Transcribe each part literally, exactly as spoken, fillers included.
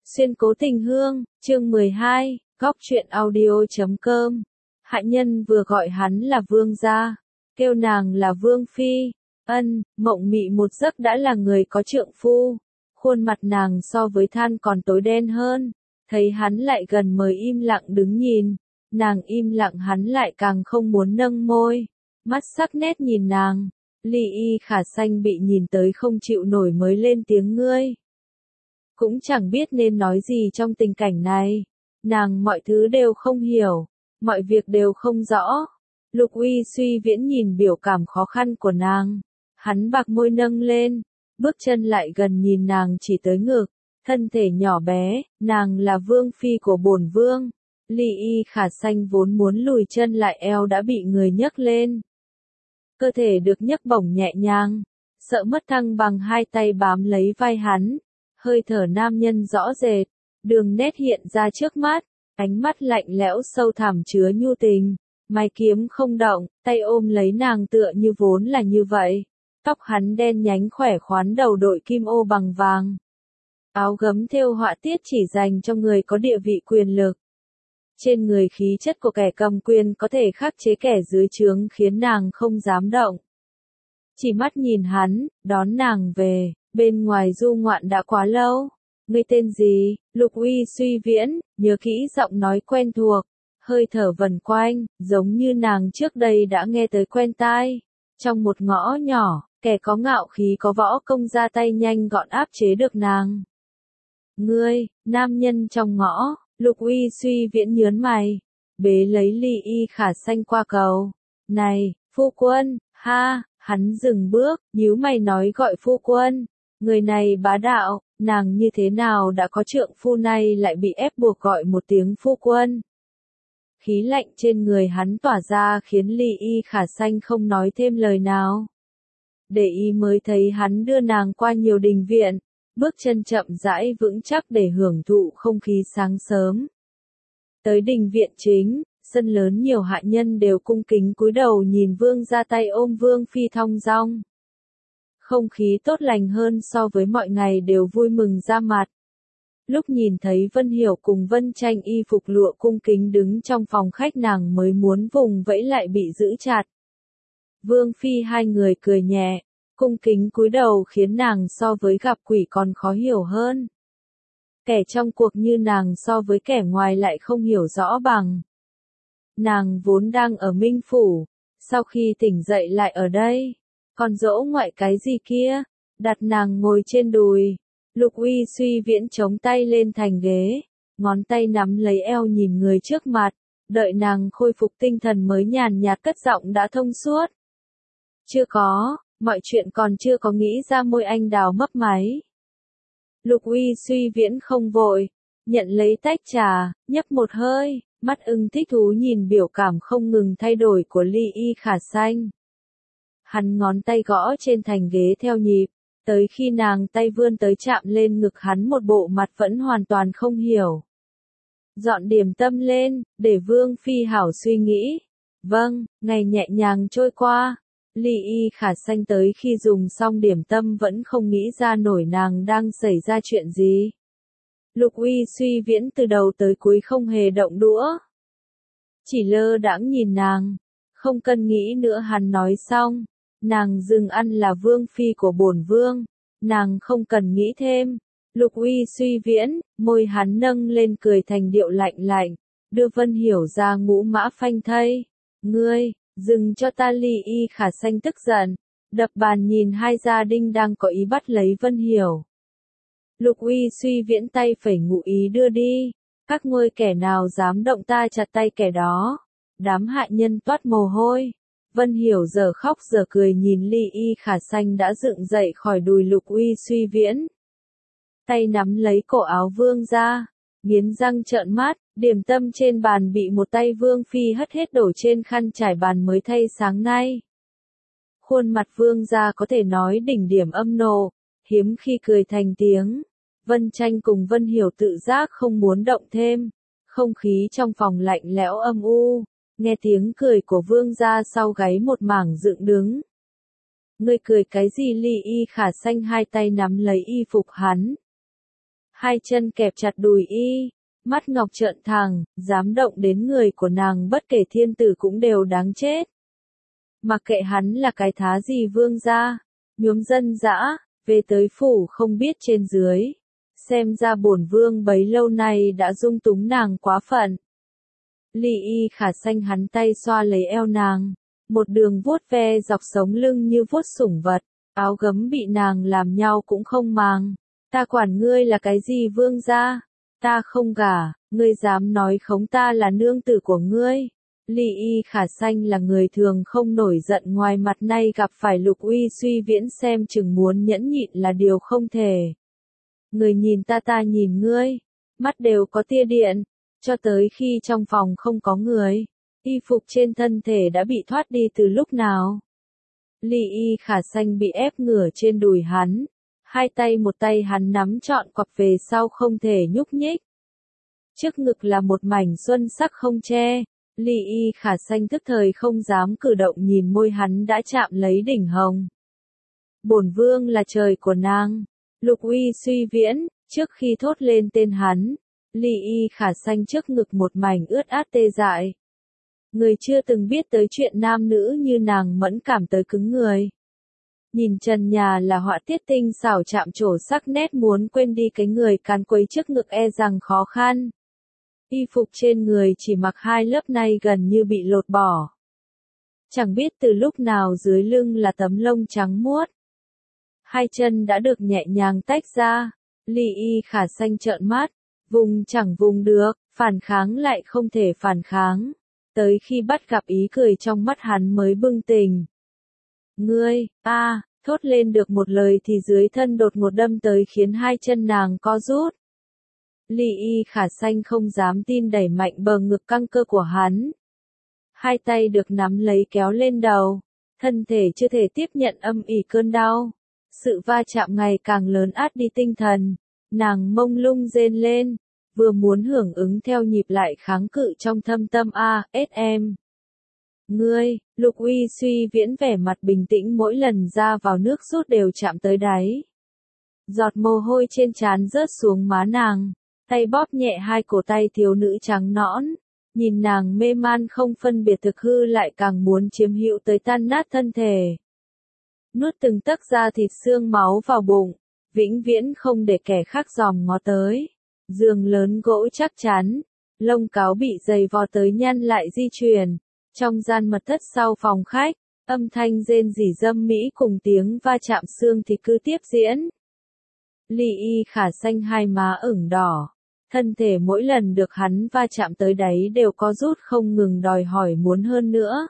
Xuyên cố tình hương, chương mười hai, góc truyện audio.com. Hạ nhân vừa gọi hắn là vương gia, kêu nàng là vương phi. Ân, mộng mị một giấc đã là người có trượng phu. Khuôn mặt nàng so với than còn tối đen hơn. Thấy hắn lại gần mới im lặng đứng nhìn. Nàng im lặng hắn lại càng không muốn nâng môi. Mắt sắc nét nhìn nàng. Ly Y Khả Xanh bị nhìn tới không chịu nổi mới lên tiếng ngươi. Cũng chẳng biết nên nói gì trong tình cảnh này. Nàng mọi thứ đều không hiểu, mọi việc đều không rõ. Lục Uy Suy Viễn nhìn biểu cảm khó khăn của nàng. Hắn bạc môi nâng lên, bước chân lại gần nhìn nàng chỉ tới ngực. Thân thể nhỏ bé, nàng là vương phi của bổn vương. Ly Y Khả Xanh vốn muốn lùi chân lại eo đã bị người nhấc lên. Cơ thể được nhấc bổng nhẹ nhàng, sợ mất thăng bằng hai tay bám lấy vai hắn. Hơi thở nam nhân rõ rệt, đường nét hiện ra trước mắt, ánh mắt lạnh lẽo sâu thẳm chứa nhu tình, mày kiếm không động, tay ôm lấy nàng tựa như vốn là như vậy. Tóc hắn đen nhánh khỏe khoắn đầu đội kim ô bằng vàng. Áo gấm thêu họa tiết chỉ dành cho người có địa vị quyền lực. Trên người khí chất của kẻ cầm quyền có thể khắc chế kẻ dưới trướng khiến nàng không dám động. Chỉ mắt nhìn hắn, đón nàng về. Bên ngoài du ngoạn đã quá lâu. Ngươi tên gì? Lục Uy Suy Viễn, nhớ kỹ giọng nói quen thuộc, hơi thở vần quanh, giống như nàng trước đây đã nghe tới quen tai. Trong một ngõ nhỏ, kẻ có ngạo khí có võ công ra tay nhanh gọn áp chế được nàng. Ngươi, nam nhân trong ngõ, Lục Uy Suy Viễn nhớn mày, bế lấy Ly Y Khả Xanh qua cầu. Này, phu quân, ha, hắn dừng bước, nhíu mày nói gọi phu quân. Người này bá đạo, nàng như thế nào đã có trượng phu này lại bị ép buộc gọi một tiếng phu quân. Khí lạnh trên người hắn tỏa ra khiến Ly Y Khả Xanh không nói thêm lời nào. Để ý mới thấy hắn đưa nàng qua nhiều đình viện, bước chân chậm rãi vững chắc để hưởng thụ không khí sáng sớm. Tới đình viện chính, sân lớn nhiều hạ nhân đều cung kính cúi đầu nhìn vương ra tay ôm vương phi thong dong. Không khí tốt lành hơn so với mọi ngày đều vui mừng ra mặt. Lúc nhìn thấy Vân Hiểu cùng Vân Tranh y phục lụa cung kính đứng trong phòng khách nàng mới muốn vùng vẫy lại bị giữ chặt. Vương phi hai người cười nhẹ, cung kính cúi đầu khiến nàng so với gặp quỷ còn khó hiểu hơn. Kẻ trong cuộc như nàng so với kẻ ngoài lại không hiểu rõ bằng. Nàng vốn đang ở Minh Phủ, sau khi tỉnh dậy lại ở đây. Còn dỗ ngoại cái gì kia, đặt nàng ngồi trên đùi. Lục Uy Suy Viễn chống tay lên thành ghế, ngón tay nắm lấy eo nhìn người trước mặt, đợi nàng khôi phục tinh thần mới nhàn nhạt cất giọng đã thông suốt. Chưa có, mọi chuyện còn chưa có nghĩ ra. Môi anh đào mấp máy. Lục Uy Suy Viễn không vội, nhận lấy tách trà, nhấp một hơi, mắt ưng thích thú nhìn biểu cảm không ngừng thay đổi của Ly Y Khả Xanh. Hắn ngón tay gõ trên thành ghế theo nhịp, tới khi nàng tay vươn tới chạm lên ngực hắn một bộ mặt vẫn hoàn toàn không hiểu. Dọn điểm tâm lên, để vương phi hảo suy nghĩ. Vâng, ngày nhẹ nhàng trôi qua. Ly Y Khả Xanh tới khi dùng xong điểm tâm vẫn không nghĩ ra nổi nàng đang xảy ra chuyện gì. Lục Uy Suy Viễn từ đầu tới cuối không hề động đũa. Chỉ lơ đãng nhìn nàng, không cần nghĩ nữa hắn nói xong. Nàng dừng ăn là vương phi của bổn vương, nàng không cần nghĩ thêm. Lục Uy Suy Viễn, môi hắn nâng lên cười thành điệu lạnh lạnh, đưa Vân Hiểu ra ngũ mã phanh thây. Ngươi, dừng cho ta! Ly Y Khả Xanh tức giận, đập bàn nhìn hai gia đình đang có ý bắt lấy Vân Hiểu. Lục Uy Suy Viễn tay phẩy ngụ ý đưa đi, các ngươi kẻ nào dám động ta chặt tay kẻ đó. Đám hạ nhân toát mồ hôi. Vân Hiểu giờ khóc giờ cười nhìn Ly Y Khả Xanh đã dựng dậy khỏi đùi Lục Uy Suy Viễn. Tay nắm lấy cổ áo vương ra, nghiến răng trợn mắt, điểm tâm trên bàn bị một tay vương phi hất hết đổ trên khăn trải bàn mới thay sáng nay. Khuôn mặt vương ra có thể nói đỉnh điểm âm nộ, hiếm khi cười thành tiếng. Vân Tranh cùng Vân Hiểu tự giác không muốn động thêm, không khí trong phòng lạnh lẽo âm u. Nghe tiếng cười của vương gia sau gáy một mảng dựng đứng. Ngươi cười cái gì? Ly Y Khả Xanh hai tay nắm lấy y phục hắn. hai chân kẹp chặt đùi y, mắt ngọc trợn thẳng, dám động đến người của nàng bất kể thiên tử cũng đều đáng chết. Mặc kệ hắn là cái thá gì vương gia, nhuốm dân dã, về tới phủ không biết trên dưới. Xem ra bổn vương bấy lâu nay đã dung túng nàng quá phận. Ly Y Khả Xanh hắn tay xoa lấy eo nàng, một đường vuốt ve dọc sống lưng như vuốt sủng vật, áo gấm bị nàng làm nhau cũng không màng. Ta quản ngươi là cái gì vương gia? Ta không gả, ngươi dám nói khống ta là nương tử của ngươi. Ly Y Khả Xanh là người thường không nổi giận, ngoài mặt nay gặp phải Lục Uy Suy Viễn xem chừng muốn nhẫn nhịn là điều không thể. Người nhìn ta ta nhìn ngươi, mắt đều có tia điện, cho tới khi trong phòng không có người, y phục trên thân thể đã bị thoát đi từ lúc nào. Ly Y Khả Xanh bị ép ngửa trên đùi hắn, hai tay một tay hắn nắm trọn quặp về sau không thể nhúc nhích. Trước ngực là một mảnh xuân sắc không che, Ly Y Khả Xanh tức thời không dám cử động, nhìn môi hắn đã chạm lấy đỉnh hồng. Bổn vương là trời của nàng. Lục Uy Suy Viễn, trước khi thốt lên tên hắn, Ly Y Khả Xanh trước ngực một mảnh ướt át tê dại. Người chưa từng biết tới chuyện nam nữ như nàng mẫn cảm tới cứng người. Nhìn trần nhà là họa tiết tinh xảo chạm trổ sắc nét, muốn quên đi cái người càn quấy trước ngực e rằng khó khăn. Y phục trên người chỉ mặc hai lớp nay gần như bị lột bỏ. Chẳng biết từ lúc nào dưới lưng là tấm lông trắng muốt. Hai chân đã được nhẹ nhàng tách ra, Ly Y Khả Xanh trợn mắt, vùng chẳng vùng được, phản kháng lại không thể phản kháng, tới khi bắt gặp ý cười trong mắt hắn mới bừng tỉnh. Ngươi, a, à, thốt lên được một lời thì dưới thân đột ngột đâm tới khiến hai chân nàng co rút. Ly Y Khả Xanh không dám tin đẩy mạnh bờ ngực căng cơ của hắn. Hai tay được nắm lấy kéo lên đầu, thân thể chưa thể tiếp nhận âm ỉ cơn đau. Sự va chạm ngày càng lớn át đi tinh thần, nàng mông lung rên lên, vừa muốn hưởng ứng theo nhịp lại kháng cự trong thâm tâm a, ết em. Ngươi, Lục Uy Suy Viễn vẻ mặt bình tĩnh, mỗi lần ra vào nước rút đều chạm tới đáy. Giọt mồ hôi trên trán rớt xuống má nàng, tay bóp nhẹ hai cổ tay thiếu nữ trắng nõn, nhìn nàng mê man không phân biệt thực hư lại càng muốn chiếm hữu tới tan nát thân thể. Nuốt từng tấc da thịt xương máu vào bụng, vĩnh viễn không để kẻ khác dòm ngó tới. Giường lớn gỗ chắc chắn, lông cáo bị giày vò tới nhăn lại di chuyển. Trong gian mật thất sau phòng khách, âm thanh rên rỉ dâm mỹ cùng tiếng va chạm xương thì cứ tiếp diễn. Ly Y Khả Xanh hai má ửng đỏ, thân thể mỗi lần được hắn va chạm tới đáy đều có rút không ngừng đòi hỏi muốn hơn nữa.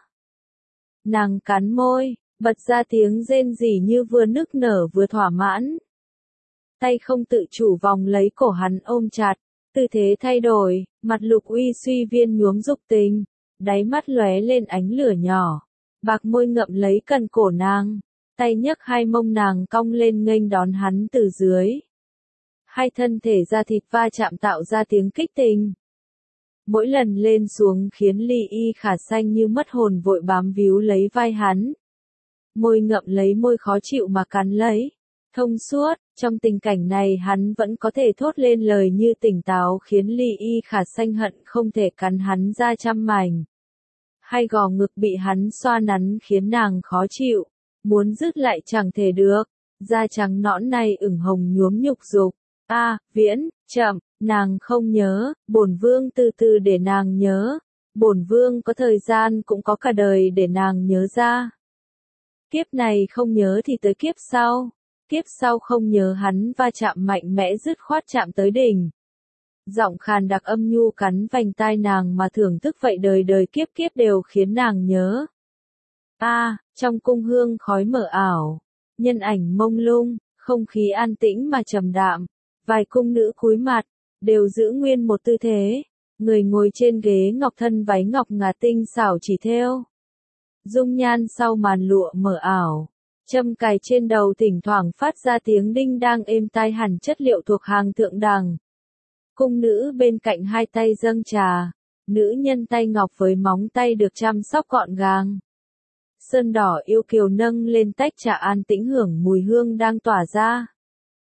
Nàng cắn môi, bật ra tiếng rên rỉ như vừa nức nở vừa thỏa mãn. Tay không tự chủ vòng lấy cổ hắn ôm chặt, tư thế thay đổi, mặt Lục Uy Suy Viên nhuốm dục tình, đáy mắt lóe lên ánh lửa nhỏ, bạc môi ngậm lấy cần cổ nàng, tay nhấc hai mông nàng cong lên nghênh đón hắn từ dưới. Hai thân thể da thịt va chạm tạo ra tiếng kích tình. Mỗi lần lên xuống khiến Ly Y Khả Xanh như mất hồn vội bám víu lấy vai hắn. Môi ngậm lấy môi khó chịu mà cắn lấy. Thông suốt, trong tình cảnh này hắn vẫn có thể thốt lên lời như tỉnh táo khiến Ly Y Khả Xanh hận không thể cắn hắn ra trăm mảnh. Hay gò ngực bị hắn xoa nắn khiến nàng khó chịu, muốn dứt lại chẳng thể được, da trắng nõn này ửng hồng nhuốm nhục dục. A, à, Viễn, chậm, nàng không nhớ, bổn vương từ từ để nàng nhớ, bổn vương có thời gian cũng có cả đời để nàng nhớ ra. Kiếp này không nhớ thì tới kiếp sau. Kiếp sau không nhớ hắn va chạm mạnh mẽ dứt khoát chạm tới đỉnh. Giọng khàn đặc âm nhu cắn vành tai nàng mà thưởng thức vậy đời đời kiếp kiếp đều khiến nàng nhớ. A, à, trong cung hương khói mờ ảo, nhân ảnh mông lung, không khí an tĩnh mà trầm đạm, vài cung nữ cúi mặt, đều giữ nguyên một tư thế, người ngồi trên ghế ngọc thân váy ngọc ngà tinh xảo chỉ thêu. Dung nhan sau màn lụa mờ ảo. Châm cài trên đầu thỉnh thoảng phát ra tiếng đinh đang êm tai hẳn chất liệu thuộc hàng thượng đẳng. Cung nữ bên cạnh hai tay dâng trà, nữ nhân tay ngọc với móng tay được chăm sóc gọn gàng. Sơn đỏ yêu kiều nâng lên tách trà an tĩnh hưởng mùi hương đang tỏa ra.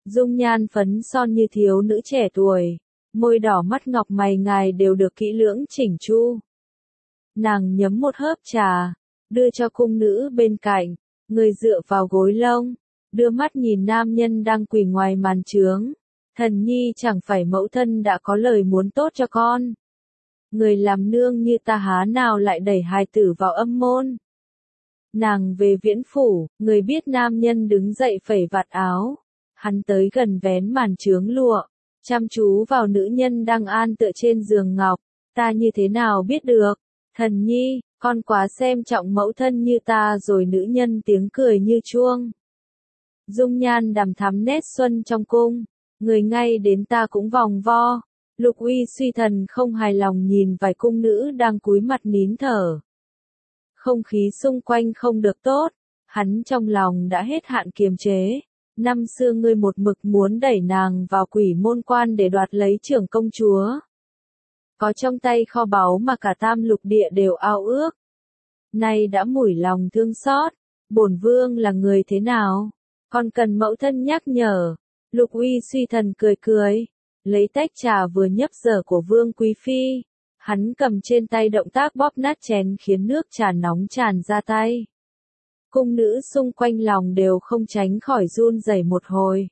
Dung nhan phấn son như thiếu nữ trẻ tuổi, môi đỏ mắt ngọc mày ngài đều được kỹ lưỡng chỉnh chu. Nàng nhấm một hớp trà, đưa cho cung nữ bên cạnh, người dựa vào gối lông, đưa mắt nhìn nam nhân đang quỳ ngoài màn trướng. Thần nhi chẳng phải mẫu thân đã có lời muốn tốt cho con. Người làm nương như ta há nào lại đẩy hài tử vào âm môn. Nàng về viễn phủ, người biết nam nhân đứng dậy phẩy vạt áo. Hắn tới gần vén màn trướng lụa, chăm chú vào nữ nhân đang an tựa trên giường ngọc. Ta như thế nào biết được? Thần nhi, con quá xem trọng mẫu thân như ta rồi. Nữ nhân tiếng cười như chuông. Dung nhan đằm thắm nét xuân trong cung. Người ngay đến ta cũng vòng vo. Lục Uy suy thần không hài lòng nhìn vài cung nữ đang cúi mặt nín thở. Không khí xung quanh không được tốt, hắn trong lòng đã hết hạn kiềm chế. Năm xưa ngươi một mực muốn đẩy nàng vào quỷ môn quan để đoạt lấy trưởng công chúa. Có trong tay kho báu mà cả tam lục địa đều ao ước. Nay đã mủi lòng thương xót, bổn vương là người thế nào? Còn cần mẫu thân nhắc nhở. Lục Uy suy thần cười cười, lấy tách trà vừa nhấp dở của Vương Quý Phi. Hắn cầm trên tay động tác bóp nát chén khiến nước trà nóng tràn ra tay. Cung nữ xung quanh lòng đều không tránh khỏi run rẩy một hồi.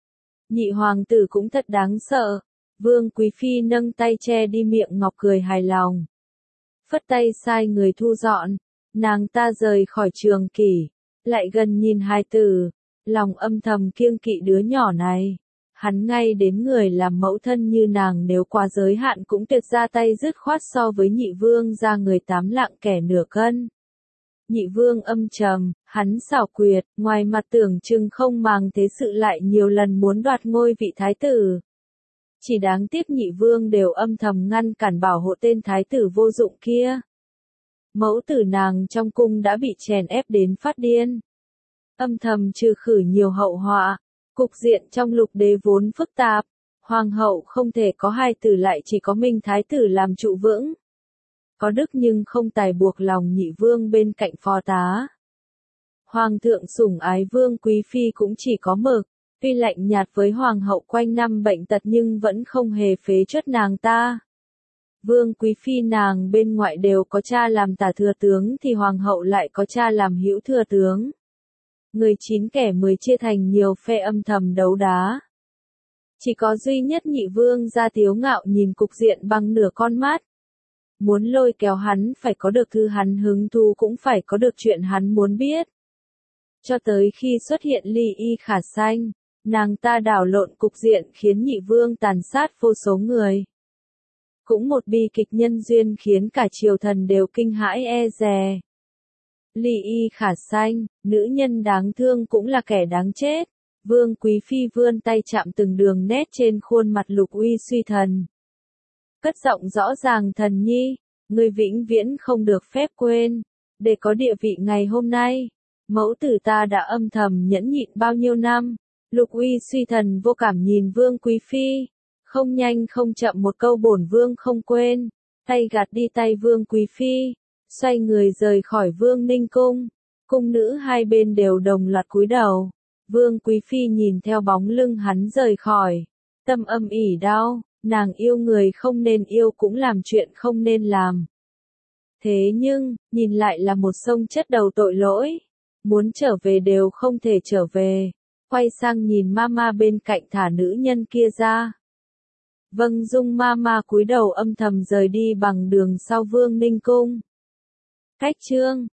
Nhị hoàng tử cũng thật đáng sợ. Vương Quý Phi nâng tay che đi miệng ngọc cười hài lòng. Phất tay sai người thu dọn. Nàng ta rời khỏi trường kỷ, lại gần nhìn hài tử. Lòng âm thầm kiêng kỵ đứa nhỏ này. Hắn ngay đến người làm mẫu thân như nàng nếu quá giới hạn cũng tuyệt ra tay dứt khoát so với nhị vương ra người tám lạng kẻ nửa cân. Nhị vương âm trầm, hắn xảo quyệt, ngoài mặt tưởng chừng không màng thế sự lại nhiều lần muốn đoạt ngôi vị thái tử. Chỉ đáng tiếc nhị vương đều âm thầm ngăn cản bảo hộ tên thái tử vô dụng kia. Mẫu tử nàng trong cung đã bị chèn ép đến phát điên. Âm thầm trừ khử nhiều hậu họa. Cục diện trong lục đế vốn phức tạp. Hoàng hậu không thể có hai tử lại chỉ có mình thái tử làm trụ vững. Có đức nhưng không tài buộc lòng nhị vương bên cạnh phò tá. Hoàng thượng sủng ái Vương Quý Phi cũng chỉ có mực. Tuy lạnh nhạt với hoàng hậu quanh năm bệnh tật nhưng vẫn không hề phế truất nàng ta. Vương Quý Phi nàng bên ngoại đều có cha làm tả thừa tướng thì hoàng hậu lại có cha làm hữu thừa tướng. Người chín kẻ mười chia thành nhiều phe âm thầm đấu đá. Chỉ có duy nhất nhị vương gia tiếu ngạo nhìn cục diện bằng nửa con mắt. Muốn lôi kéo hắn phải có được thứ hắn hứng thú cũng phải có được chuyện hắn muốn biết. Cho tới khi xuất hiện Ly Y Khả Sanh, nàng ta đảo lộn cục diện khiến nhị vương tàn sát vô số người. Cũng một bi kịch nhân duyên khiến cả triều thần đều kinh hãi e dè. Ly Y Khả Sanh, nữ nhân đáng thương cũng là kẻ đáng chết. Vương Quý Phi vươn tay chạm từng đường nét trên khuôn mặt Lục Uy suy thần. Cất giọng rõ ràng thần nhi, ngươi vĩnh viễn không được phép quên. Để có địa vị ngày hôm nay, mẫu tử ta đã âm thầm nhẫn nhịn bao nhiêu năm. Lục Uy suy thần vô cảm nhìn Vương Quý Phi. Không nhanh không chậm một câu bổn vương không quên. Tay gạt đi tay Vương Quý Phi. Xoay người rời khỏi Vương Ninh Cung. Cung nữ hai bên đều đồng loạt cúi đầu. Vương Quý Phi nhìn theo bóng lưng hắn rời khỏi. Tâm âm ỉ đau, nàng yêu người không nên yêu cũng làm chuyện không nên làm. Thế nhưng, nhìn lại là một sông chất đầu tội lỗi. Muốn trở về đều không thể trở về. Quay sang nhìn mama bên cạnh thả nữ nhân kia ra. Vâng Dung mama cúi đầu âm thầm rời đi bằng đường sau Vương Ninh Cung. Cách chương